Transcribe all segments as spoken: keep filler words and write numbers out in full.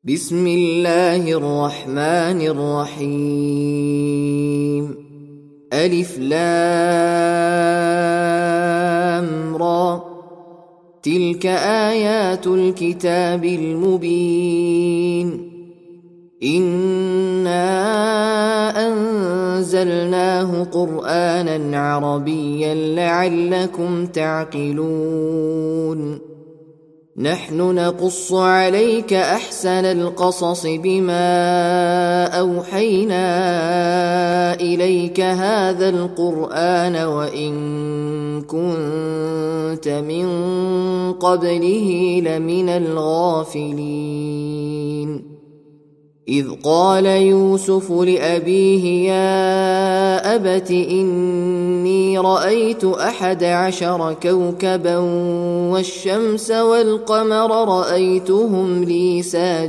بسم الله الرحمن الرحيم. ألف لام را، تلك آيات الكتاب المبين. إنا أنزلناه قرآنا عربيا لعلكم تعقلون. نحن نقص عليك أحسن القصص بما أوحينا إليك هذا القرآن وإن كنت من قبله لمن الغافلين. إذ قال يوسف لأبيه يا أبت إني رأيت أحد عشر كوكبا والشمس والقمر رأيتهم لي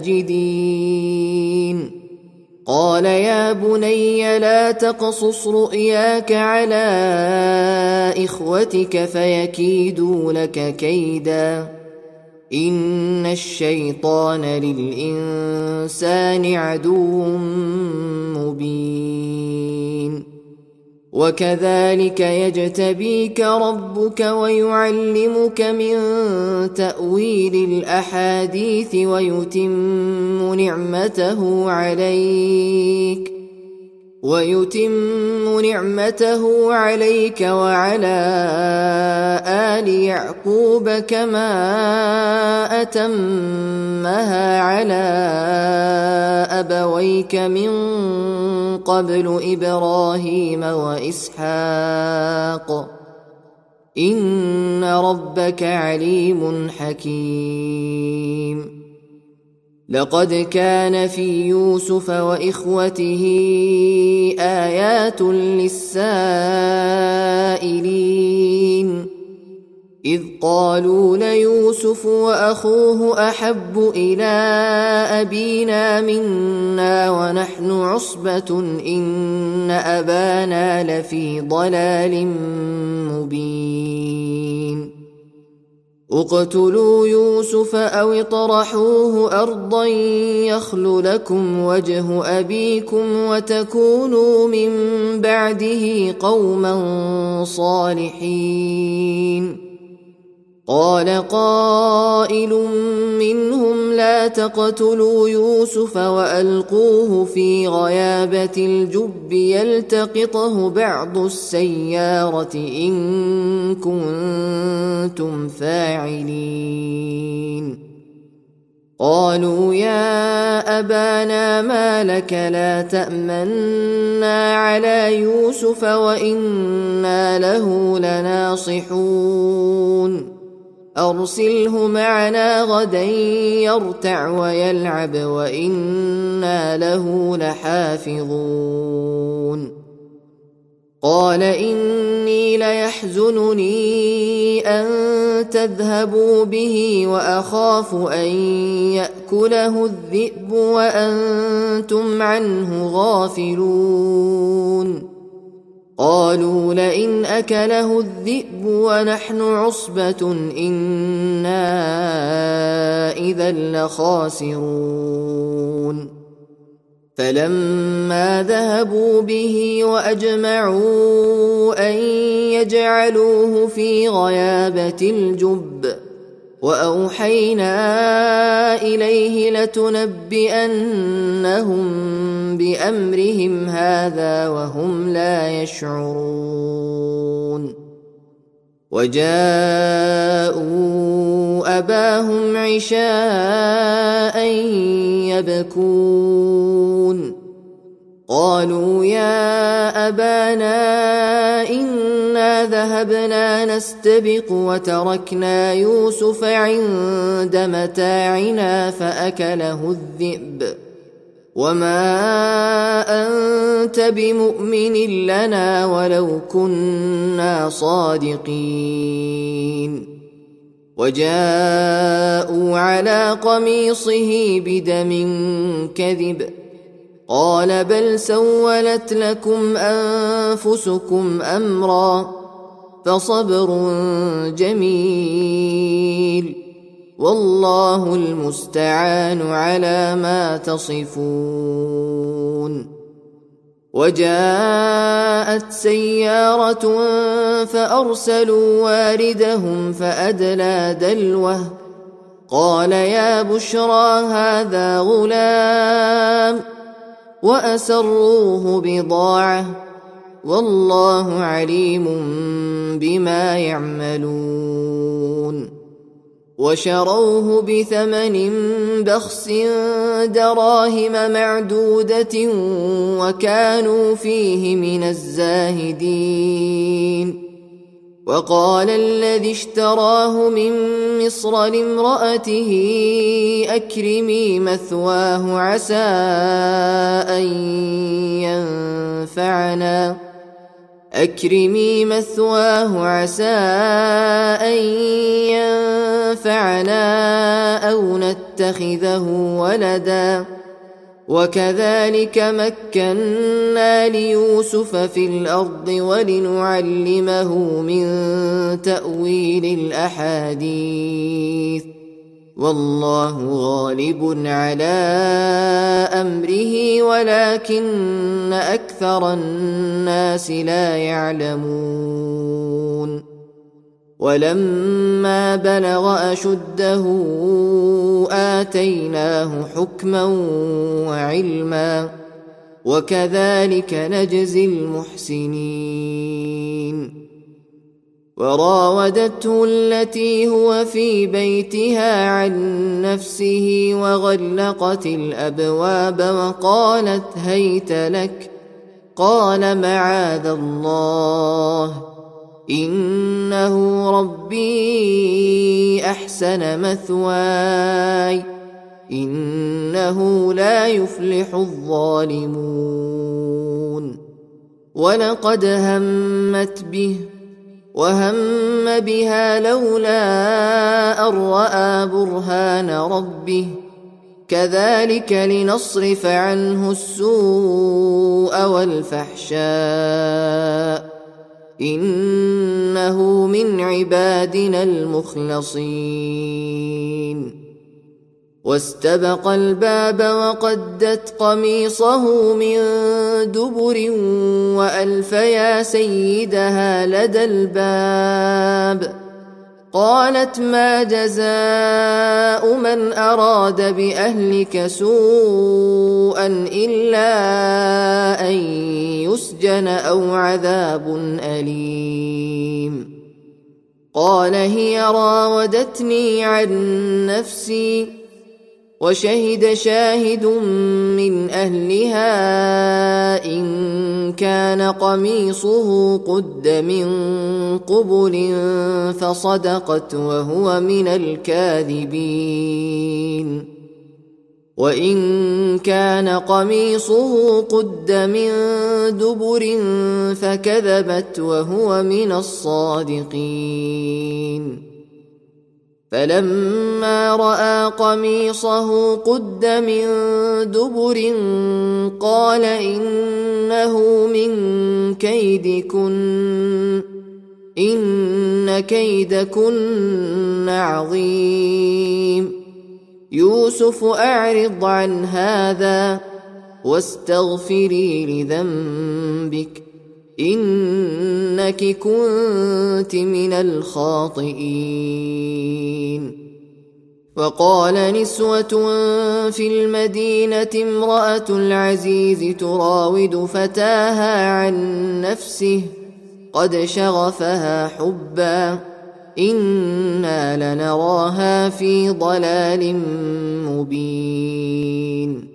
ساجدين. قال يا بني لا تقصص رؤياك على إخوتك فيكيدوا لك كيدا إن الشيطان للإنسان عدو مبين. وكذلك يجتبيك ربك ويعلمك من تأويل الأحاديث ويتم نعمته عليك ويتم نعمته عليك وعلى آل يعقوب كما أتمها على أبويك من قبل إبراهيم وإسحاق إن ربك عليم حكيم. لقد كان في يوسف وإخوته آيات للسائلين إذ قالوا ليوسف وأخوه أحب إلى أبينا منا ونحن عصبة إن أبانا لفي ضلال مبين. اقتلوا يوسف أو اطرحوه أرضا يخل لكم وجه أبيكم وتكونوا من بعده قوما صالحين. قال قائل منهم لا تقتلوا يوسف وألقوه في غيابة الجب يلتقطه بعض السيارة إن كنتم فاعلين. قالوا يا أبانا ما لك لا تأمنا على يوسف وإنا له لناصحون أرسله معنا غدا يرتع ويلعب وإنا له لحافظون. قال إني ليحزنني أن تذهبوا به وأخاف أن يأكله الذئب وأنتم عنه غافلون. قالوا لئن أكله الذئب ونحن عصبة إنا إذا لخاسرون. فلما ذهبوا به وأجمعوا أن يجعلوه في غيابة الجب وأوحينا إليه لتنبئنهم بأمرهم هذا وهم لا يشعرون. وجاءوا أباهم عشاء يبكون. قالوا يا أبانا إنا ذهبنا نستبق وتركنا يوسف عند متاعنا فأكله الذئب وما أنت بمؤمن لنا ولو كنا صادقين. وجاءوا على قميصه بدم كذب قال بل سولت لكم أنفسكم أمرا فصبر جميل والله المستعان على ما تصفون. وجاءت سيارة فأرسلوا واردهم فأدلى دلوه قال يا بشرى هذا غلام وأسروه بضاعة والله عليم بما يعملون. وشروه بثمن بخس دراهم معدودة وكانوا فيه من الزاهدين. وقال الذي اشتراه من مصر لامرأته أكرمي مثواه عسى أن ينفعنا أكرمي مثواه عسى أن ينفعنا أو نتخذه ولدا وكذلك مكنا ليوسف في الأرض ولنعلمه من تأويل الأحاديث والله غالب على أمره ولكن أكثر الناس لا يعلمون. ولما بلغ أشده آتيناه حكما وعلما وكذلك نجزي المحسنين. وراودته التي هو في بيتها عن نفسه وغلقت الأبواب وقالت هيت لك قال معاذ الله إنه ربي أحسن مثواي إنه لا يفلح الظالمون. ولقد همت به وهم بها لولا أن رأى برهان ربه كذلك لنصرف عنه السوء والفحشاء إنه من عبادنا المخلصين. واستبق الباب وقدت قميصه من دبر وألف يا سيدها لدى الباب قالت ما جزاء من أراد بأهلك سوءا إلا أن يسجن أو عذاب أليم. قال هي راودتني عن نفسي وشهد شاهد من أهلها إن كان قميصه قد من قبل فصدقت وهو من الكاذبين وإن كان قميصه قد من دبر فكذبت وهو من الصادقين. فلما رأى قميصه قد من دبر قال إنه من كيدكن إن كيدكن عظيم. يوسف أعرض عن هذا واستغفري لذنبك إنك كنت من الخاطئين. وقال نسوة في المدينة امرأة العزيز تراود فتاها عن نفسه قد شغفها حبا إنا لنراها في ضلال مبين.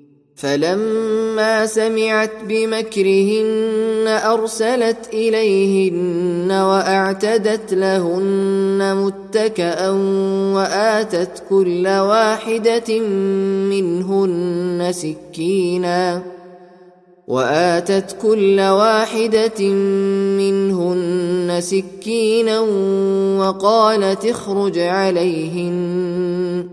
فلما سمعت بمكرهن أرسلت إليهن وأعتدت لهن متكأ وآتت كل واحدة منهن سكينا وآتت كل واحدة منهن سكينا وقالت اخرج عليهن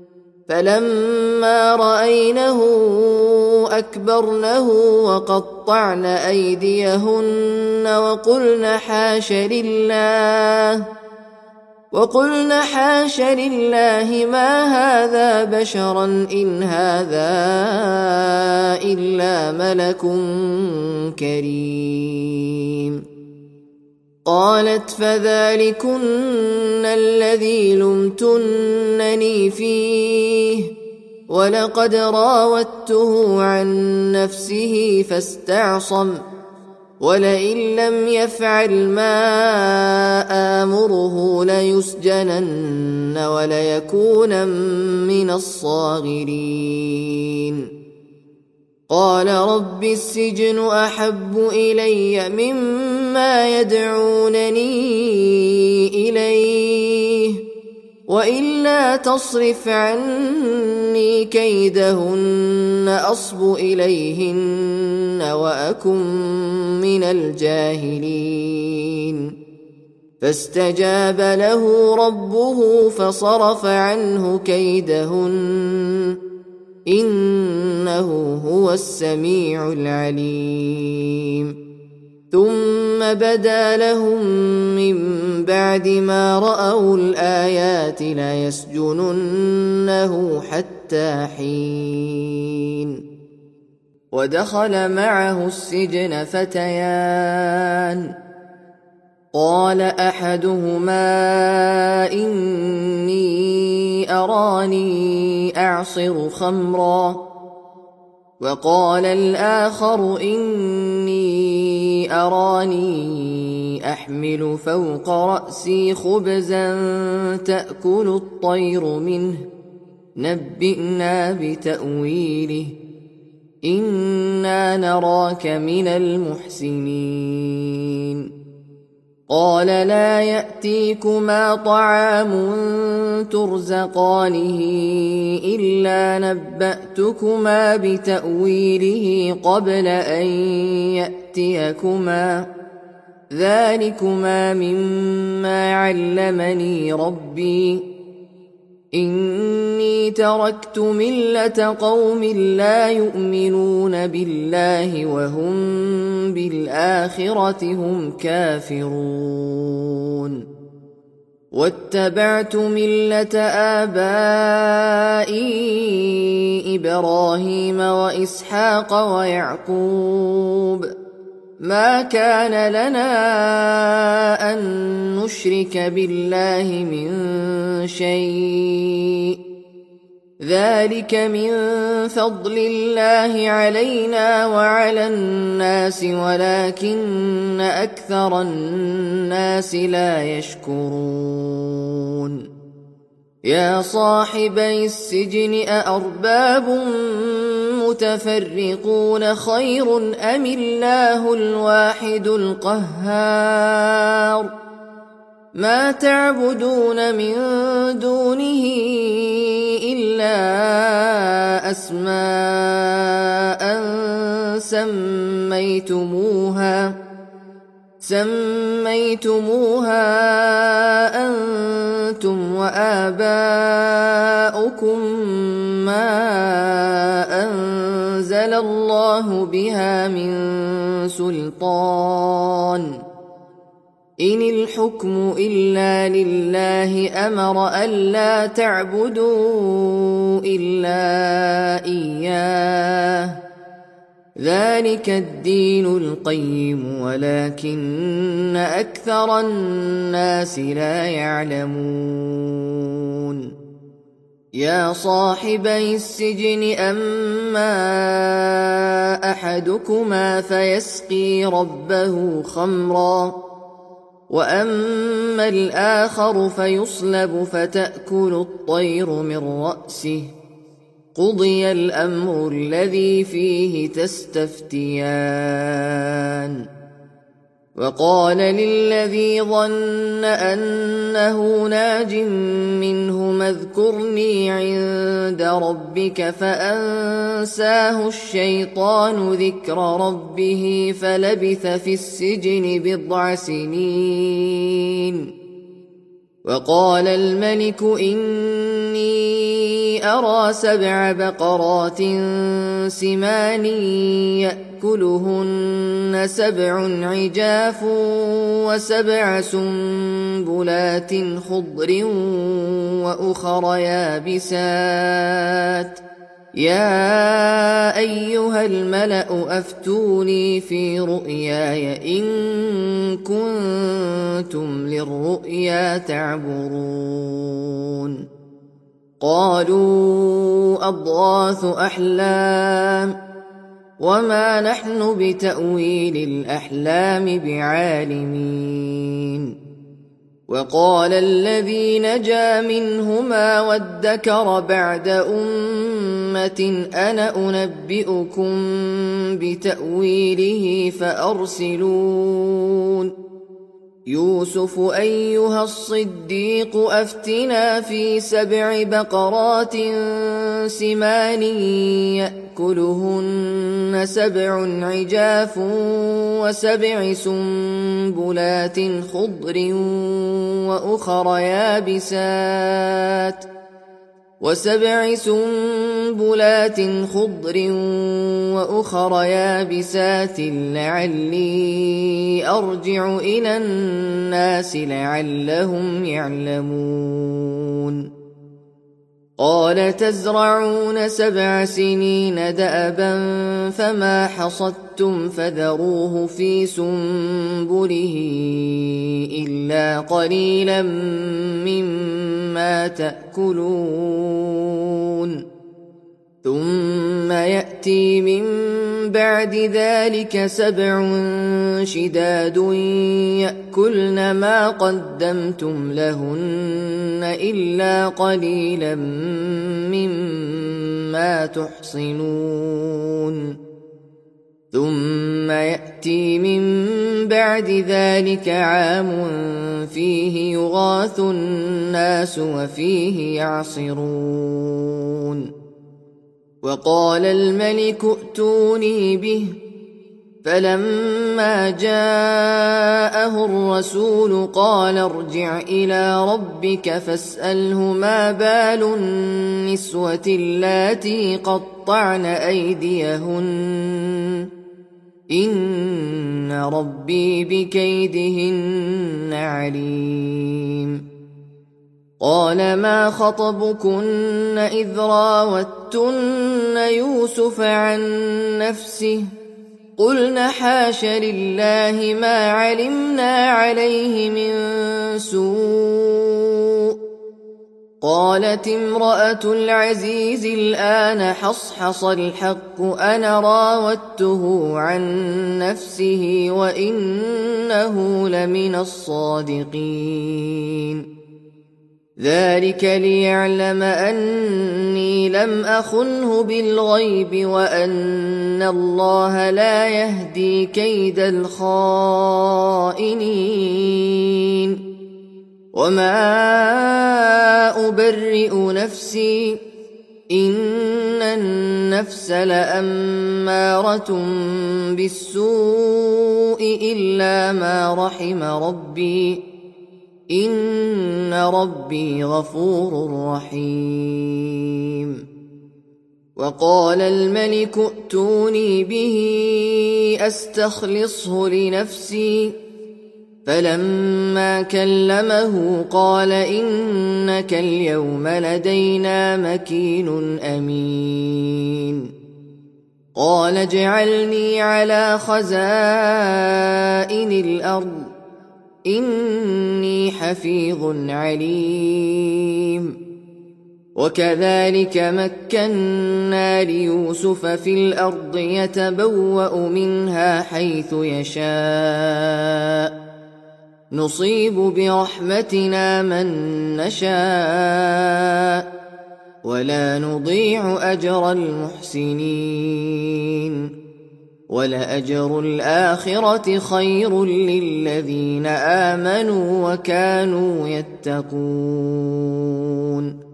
فلما رأينه أكبرنه وقطعن أيديهن وقلن حاش لله وقلن حاش لله ما هذا بشرا إن هذا إلا ملك كريم. قالت فذلكن الذي لمتنني فيه ولقد راودته عن نفسه فاستعصم ولئن لم يفعل ما آمره ليسجنن وليكونن من الصاغرين. قال رب السجن أحب إلي مما يدعونني إليه وإلا تصرف عني كيدهن أصب إليهن وأكن من الجاهلين. فاستجاب له ربه فصرف عنه كيدهن إنه هو السميع العليم. ثم بدا لهم من بعد ما رأوا الآيات ليسجننه حتى حين. ودخل معه السجن فتيان قال أحدهما إني أراني أعصر خمرا وقال الآخر إني أراني أحمل فوق رأسي خبزا تأكل الطير منه نبئنا بتأويله إنا نراك من المحسنين. قال لا يأتيكما طعام ترزقانه إلا نبأتكما بتأويله قبل أن يأتيكما ذلكما مما علمني ربي إني تركت ملة قوم لا يؤمنون بالله وهم بالآخرة هم كافرون. واتبعت ملة آبائي إبراهيم وإسحاق ويعقوب ما كان لنا أن نشرك بالله من شيء ذلك من فضل الله علينا وعلى الناس ولكن أكثر الناس لا يشكرون. يا صاحبي السجن أأرباب متفرقون خير أم الله الواحد القهار ما تعبدون من دونه إلا أسماء سميتموها سميتموها أنتم وآباؤكم ما أنزل الله بها من سلطان إن الحكم إلا لله أمر ألا تعبدوا إلا إياه ذلك الدين القيم ولكن أكثر الناس لا يعلمون. يا صاحبي السجن أما أحدكما فيسقي ربه خمرا وأما الآخر فيصلب فتأكل الطير من رأسه قضي الأمر الذي فيه تستفتيان. وقال للذي ظن أنه ناج منهما اذكرني عند ربك فأنساه الشيطان ذكر ربه فلبث في السجن بضع سنين. وقال الملك إني أرى سبع بقرات سمان يأكلهن سبع عجاف وسبع سنبلات خضر وأخر يابسات يا أيها الملأ أفتوني في رؤياي إن كنتم للرؤيا تعبرون قالوا أضغاث أحلام وما نحن بتأويل الأحلام بعالمين وقال الذي نجا منهما وادكر بعد أمة أنا أنبئكم بتأويله فأرسلون يوسف أيها الصديق أفتنا في سبع بقرات سمان يأكلهن سبع عجاف وسبع سنبلات خضر وأخر يابسات وسبع سنبلات خضر وأخر يابسات لعلي أرجع إلى الناس لعلهم يعلمون قال تزرعون سبع سنين دأبا فما حصدتم فذروه في سنبله إلا قليلا مما تأكلون ثم يأتي من بعد ذلك سبع شداد يأكلن ما قدمتم لهن إلا قليلا مما تحصنون ثم يأتي من بعد ذلك عام فيه يغاث الناس وفيه يعصرون وقال الملك ائتوني به فلما جاءه الرسول قال ارجع إلى ربك فاسأله ما بال النسوة اللاتي قطعن أيديهن إن ربي بكيدهن عليم قال ما خطبكن إذ راوتن يوسف عن نفسه قلن حاش لله ما علمنا عليه من سوء قالت امرأة العزيز الآن حصحص الحق أنا راودته عن نفسه وإنه لمن الصادقين ذلك ليعلم أني لم أخنه بالغيب وأن الله لا يهدي كيد الخائنين وما أبرئ نفسي إن النفس لأمارة بالسوء إلا ما رحم ربي إن ربي غفور رحيم وقال الملك ائتوني به أستخلصه لنفسي فلما كلمه قال إنك اليوم لدينا مكين أمين قال اجعلني على خزائن الأرض إني حفيظ عليم وكذلك مكنا ليوسف في الأرض يتبوأ منها حيث يشاء نصيب برحمتنا من نشاء ولا نضيع أجر المحسنين ولأجر الآخرة خير للذين آمنوا وكانوا يتقون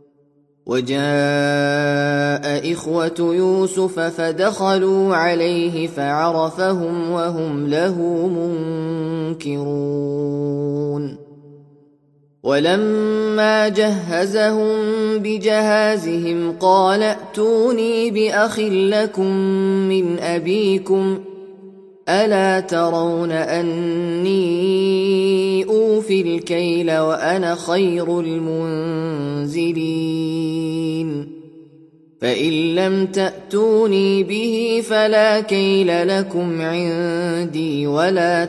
وجاء إخوة يوسف فدخلوا عليه فعرفهم وهم له منكرون ولما جهزهم بجهازهم قال ائتوني بأخ لكم من أبيكم ألا ترون أني أوفي الكيل وأنا خير المنزلين فإن لم تأتوني به فلا كيل لكم عندي ولا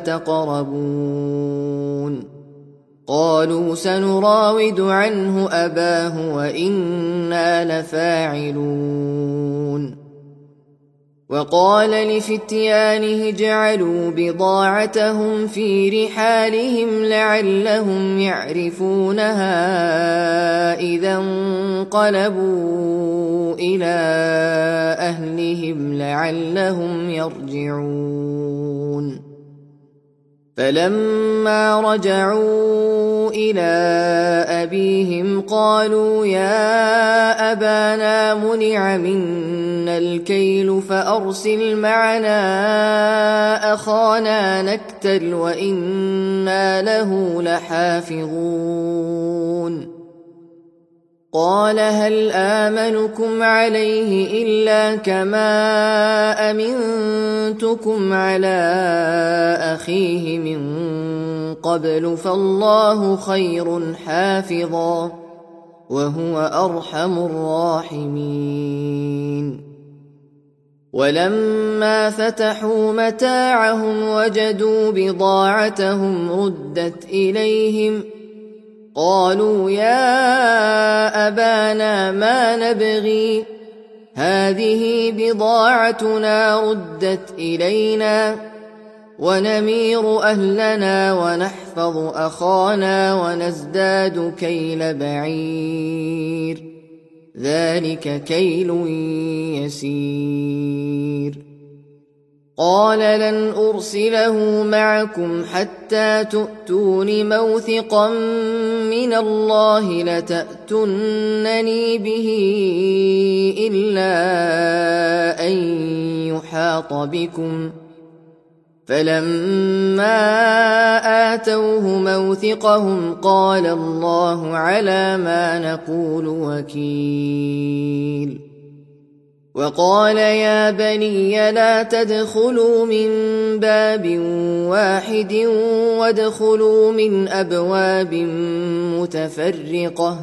تقربون قالوا سنراود عنه أباه وإنا لفاعلون وقال لفتيانه اجعلوا بضاعتهم في رحالهم لعلهم يعرفونها إذا انقلبوا إلى أهلهم لعلهم يرجعون فلما رجعوا إلى أبيهم قالوا يا أبانا منع منا الكيل فأرسل معنا أخانا نكتل وإنا له لحافظون قال هل آمنكم عليه إلا كما أمنتكم على أخيه من قبل فالله خير حافظا وهو أرحم الراحمين ولما فتحوا متاعهم وجدوا بضاعتهم ردت إليهم قالوا يا أبانا ما نبغي هذه بضاعتنا ردت إلينا ونمير أهلنا ونحفظ أخانا ونزداد كيل بعير ذلك كيل يسير قال لن أرسله معكم حتى تؤتون موثقا من الله لتأتونني به إلا أن يحاط بكم فلما آتوه موثقهم قال الله على ما نقول وكيل وقال يا بني لا تدخلوا من باب واحد وادخلوا من أبواب متفرقة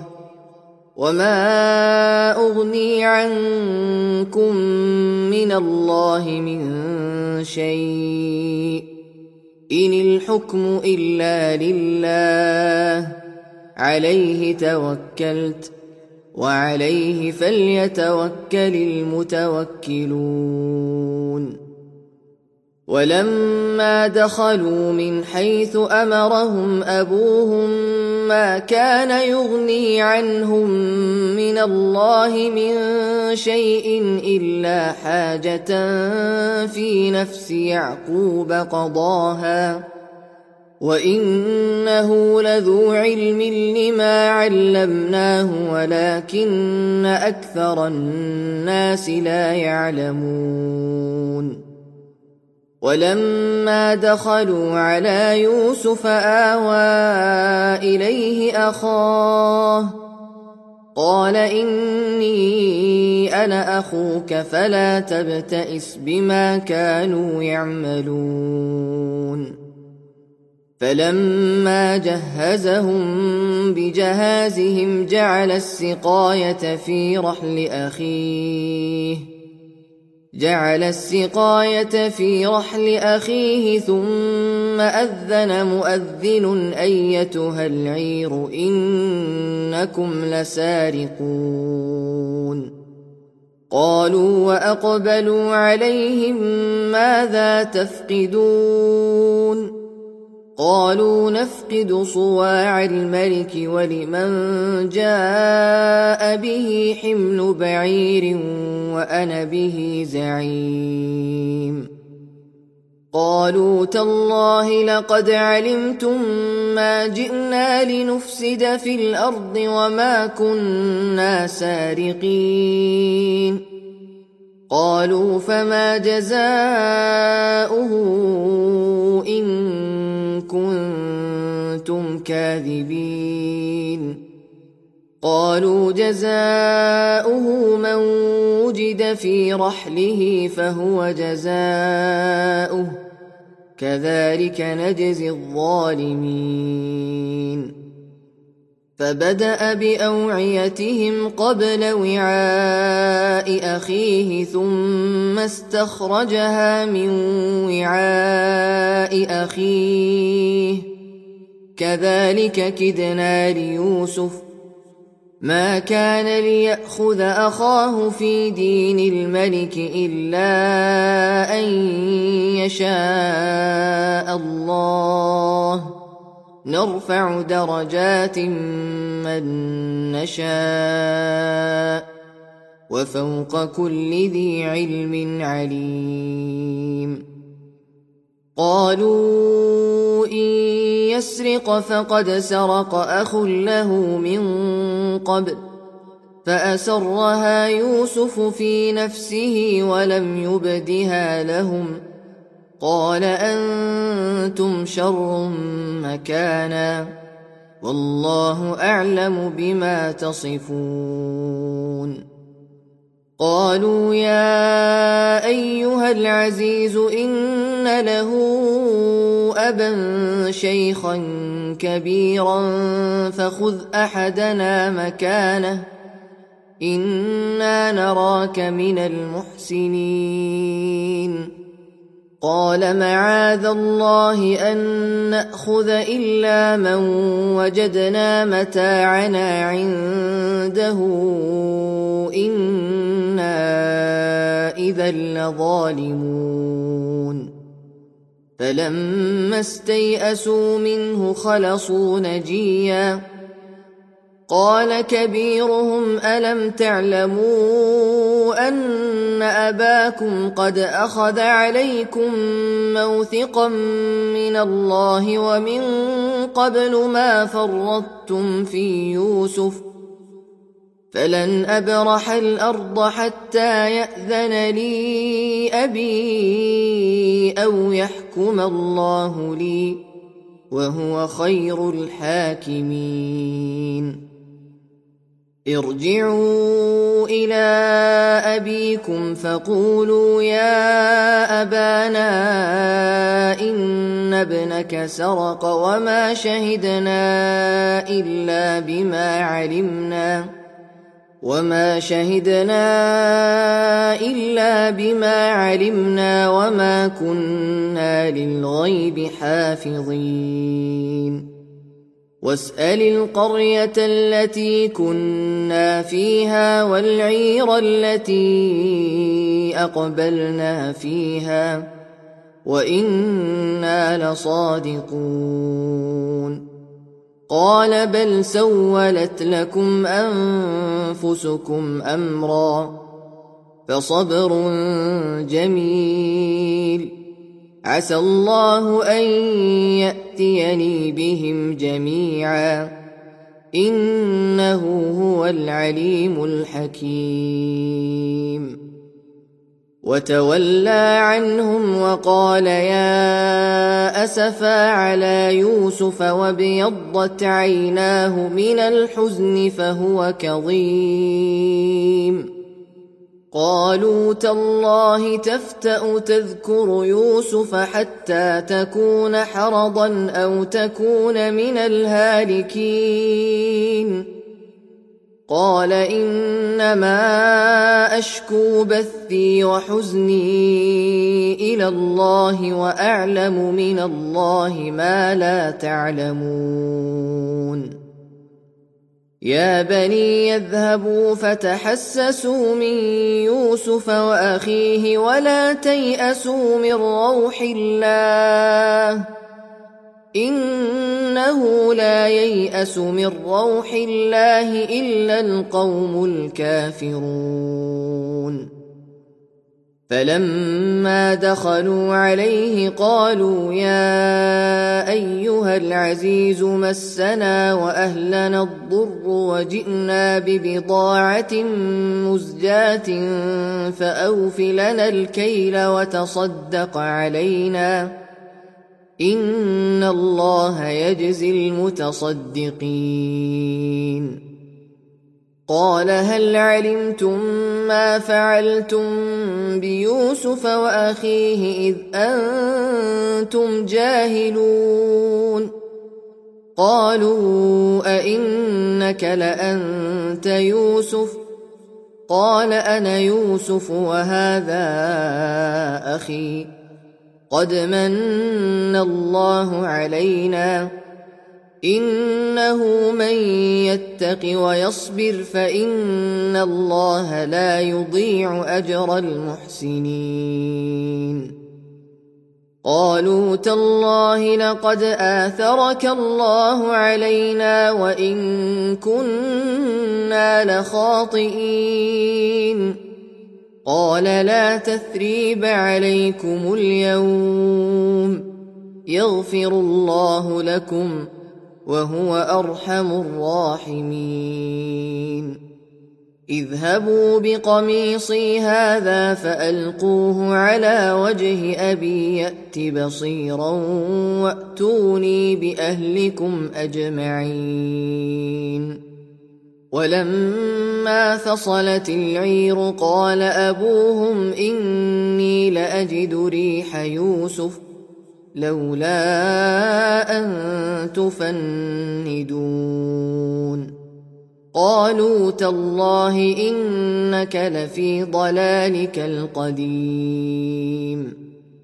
وما أغني عنكم من الله من شيء إن الحكم إلا لله عليه توكلت وعليه فليتوكل المتوكلون ولما دخلوا من حيث أمرهم أبوهم ما كان يغني عنهم من الله من شيء إلا حاجة في نفس يعقوب قضاها وإنه لذو علم لما علمناه ولكن أكثر الناس لا يعلمون ولما دخلوا على يوسف آوى إليه أخاه قال إني أنا أخوك فلا تبتئس بما كانوا يعملون فلما جهزهم بجهازهم جعل السقاية في رحل أخيه جعل السقاية في رحل أخيه ثم أذن مؤذن أيتها العير إنكم لسارقون قالوا وأقبلوا عليهم ماذا تفقدون قالوا نفقد صواع الملك ولمن جاء به حمل بعير وأنا به زعيم قالوا تالله لقد علمتم ما جئنا لنفسد في الأرض وما كنا سارقين قالوا فما جزاؤه إن كنتم كنتم كاذبين قالوا جزاؤه من وجد في رحله فهو جزاؤه كذلك نجزي الظالمين فبدأ بأوعيتهم قبل وعاء أخيه ثم استخرجها من وعاء أخيه كذلك كدنا ليوسف ما كان ليأخذ أخاه في دين الملك إلا أن يشاء الله نرفع درجات من نشاء وفوق كل ذي علم عليم قالوا إن يسرق فقد سرق أخ له من قبل فأسرها يوسف في نفسه ولم يبدها لهم قال أنتم شر مكانا والله أعلم بما تصفون قالوا يا أيها العزيز إن له أبا شيخا كبيرا فخذ أحدنا مكانه إنا نراك من المحسنين قال معاذ الله أن نأخذ إلا من وجدنا متاعنا عنده إنا إذا لظالمون فلما استيئسوا منه خلصوا نجيا قال كبيرهم ألم تعلموا أن أباكم قد أخذ عليكم موثقا من الله ومن قبل ما فرطتم في يوسف فلن أبرح الأرض حتى يأذن لي أبي أو يحكم الله لي وهو خير الحاكمين ارجعوا إلى أبيكم فقولوا يا أبانا إن ابنك سرق وما شهدنا إلا بما علمنا وما شهدنا إلا بما علمنا وما كنا للغيب حافظين واسأل القرية التي كنا فيها والعير التي أقبلنا فيها وإنا لصادقون قال بل سولت لكم أنفسكم أمرا فصبر جميل عسى الله أن يأتيني بهم جميعا إنه هو العليم الحكيم وتولى عنهم وقال يا أسفا على يوسف وابيضت عيناه من الحزن فهو كظيم قالوا تالله تفتأ تذكر يوسف حتى تكون حرضا أو تكون من الهالكين قال إنما أشكو بثي وحزني إلى الله وأعلم من الله ما لا تعلمون يا بني يذهبوا فتحسسوا من يوسف وأخيه ولا تيأسوا من روح الله إنه لا ييأس من روح الله إلا القوم الكافرون فلما دخلوا عليه قالوا يا أيها العزيز مسنا وأهلنا الضر وجئنا ببضاعة مزجاة فأوف لنا الكيل وتصدق علينا إن الله يجزي المتصدقين. قال هل علمتم ما فعلتم بيوسف وأخيه إذ أنتم جاهلون؟ قالوا أئنك لأنت يوسف؟ قال أنا يوسف وهذا أخي قد من الله علينا إنه من يتق ويصبر فإن الله لا يضيع أجر المحسنين. قالوا تالله لقد آثرك الله علينا وإن كنا لخاطئين. قال لا تثريب عليكم اليوم يغفر الله لكم وهو أرحم الراحمين. اذهبوا بقميصي هذا فألقوه على وجه أبي يأت بصيرا وأتوني بأهلكم أجمعين. ولما فصلت العير قال أبوهم إني لأجد ريح يوسف لولا أن تفندون. قالوا تالله إنك لفي ضلالك القديم.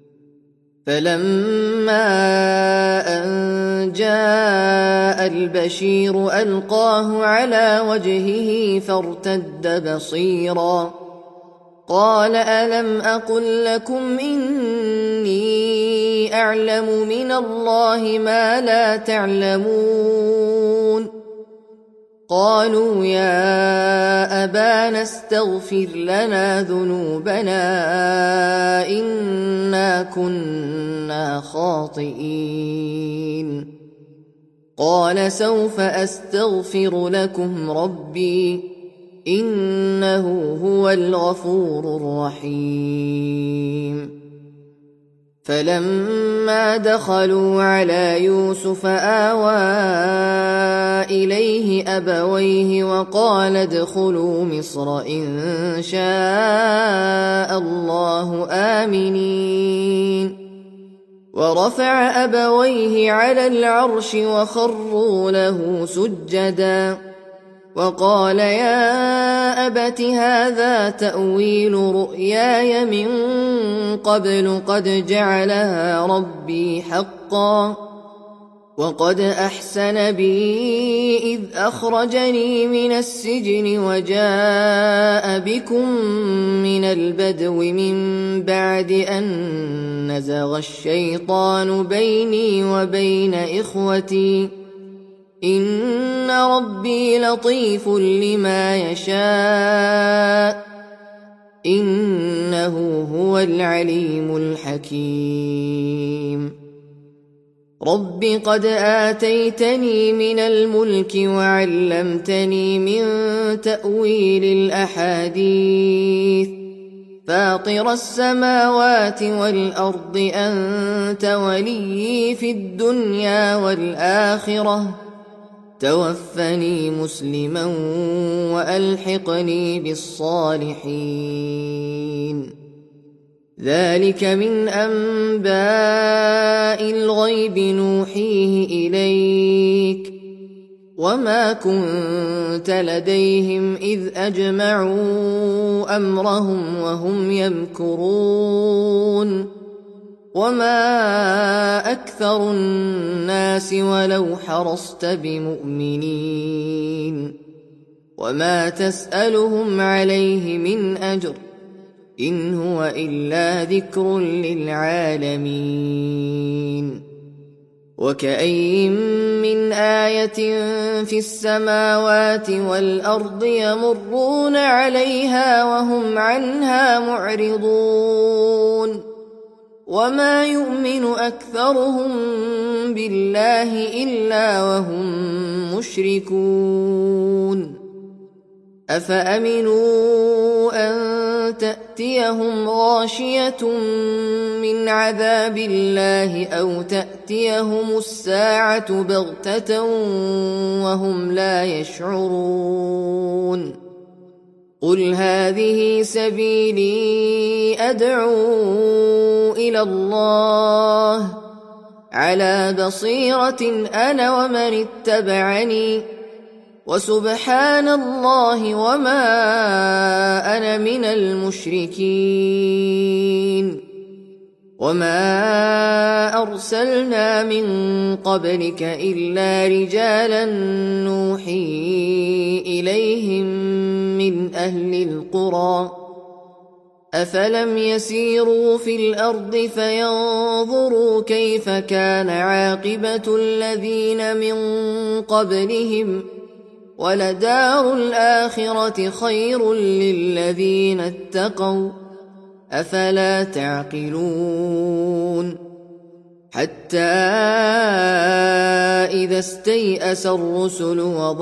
فلما أن جاء البشير ألقاه على وجهه فارتد بصيرا قال ألم أقل لكم إني أعلم من الله ما لا تعلمون؟ قالوا يا أبانا استغفر لنا ذنوبنا إنا كنا خاطئين. قال سوف أستغفر لكم ربي إنه هو الغفور الرحيم. فلما دخلوا على يوسف آوى إليه أبويه وقال ادخلوا مصر إن شاء الله آمنين. ورفع أبويه على العرش وخروا له سجدا وقال يا أبت هذا تأويل رؤياي من قبل قد جعلها ربي حقا وقد أحسن بي إذ أخرجني من السجن وجاء بكم من البدو من بعد أن نزغ الشيطان بيني وبين إخوتي إن ربي لطيف لما يشاء إنه هو العليم الحكيم. رب قد آتيتني من الملك وعلمتني من تأويل الأحاديث فاطر السماوات والأرض أنت ولي في الدنيا والآخرة توفني مسلما وألحقني بالصالحين. ذلك من أنباء الغيب نوحيه إليك وما كنت لديهم إذ أجمعوا أمرهم وهم يمكرون وما أكثر الناس ولو حرصت بمؤمنين وما تسألهم عليه من أجر إن هو إلا ذكر للعالمين. وكأين من آية في السماوات والأرض يمرون عليها وهم عنها معرضون وما يؤمن أكثرهم بالله إلا وهم مشركون. أفأمنوا أن تأتيهم غاشية من عذاب الله أو تأتيهم الساعة بغتة وهم لا يشعرون قل هذه سبيلي أدعو إلى الله على بصيرة أنا ومن اتبعني وسبحان الله وما أنا من المشركين وما أرسلنا من قبلك إلا رجالا نوحي إليهم من أهل القرى أفلم يسيروا في الأرض فينظروا كيف كان عاقبة الذين من قبلهم ولدار الآخرة خير للذين اتقوا أفلا تعقلون حتى إذا استيأس الرسل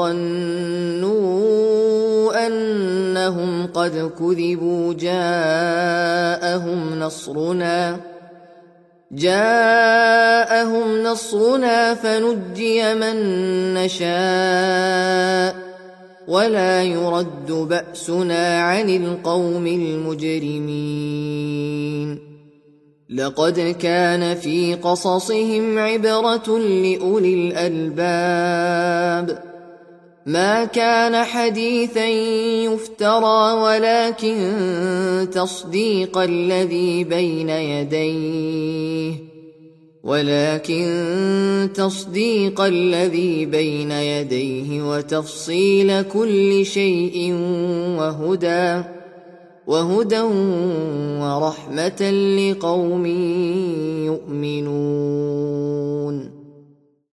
وظنوا أنهم قد كذبوا جاءهم نصرنا جاءهم نصرنا فنجي من نشاء ولا يرد بأسنا عن القوم المجرمين لقد كان في قصصهم عبرة لأولي الألباب ما كان حديثا يفترى ولكن تصديق الذي بين يديه ولكن تصديق الذي بين يديه وتفصيل كل شيء وهدى وهدى ورحمة لقوم يؤمنون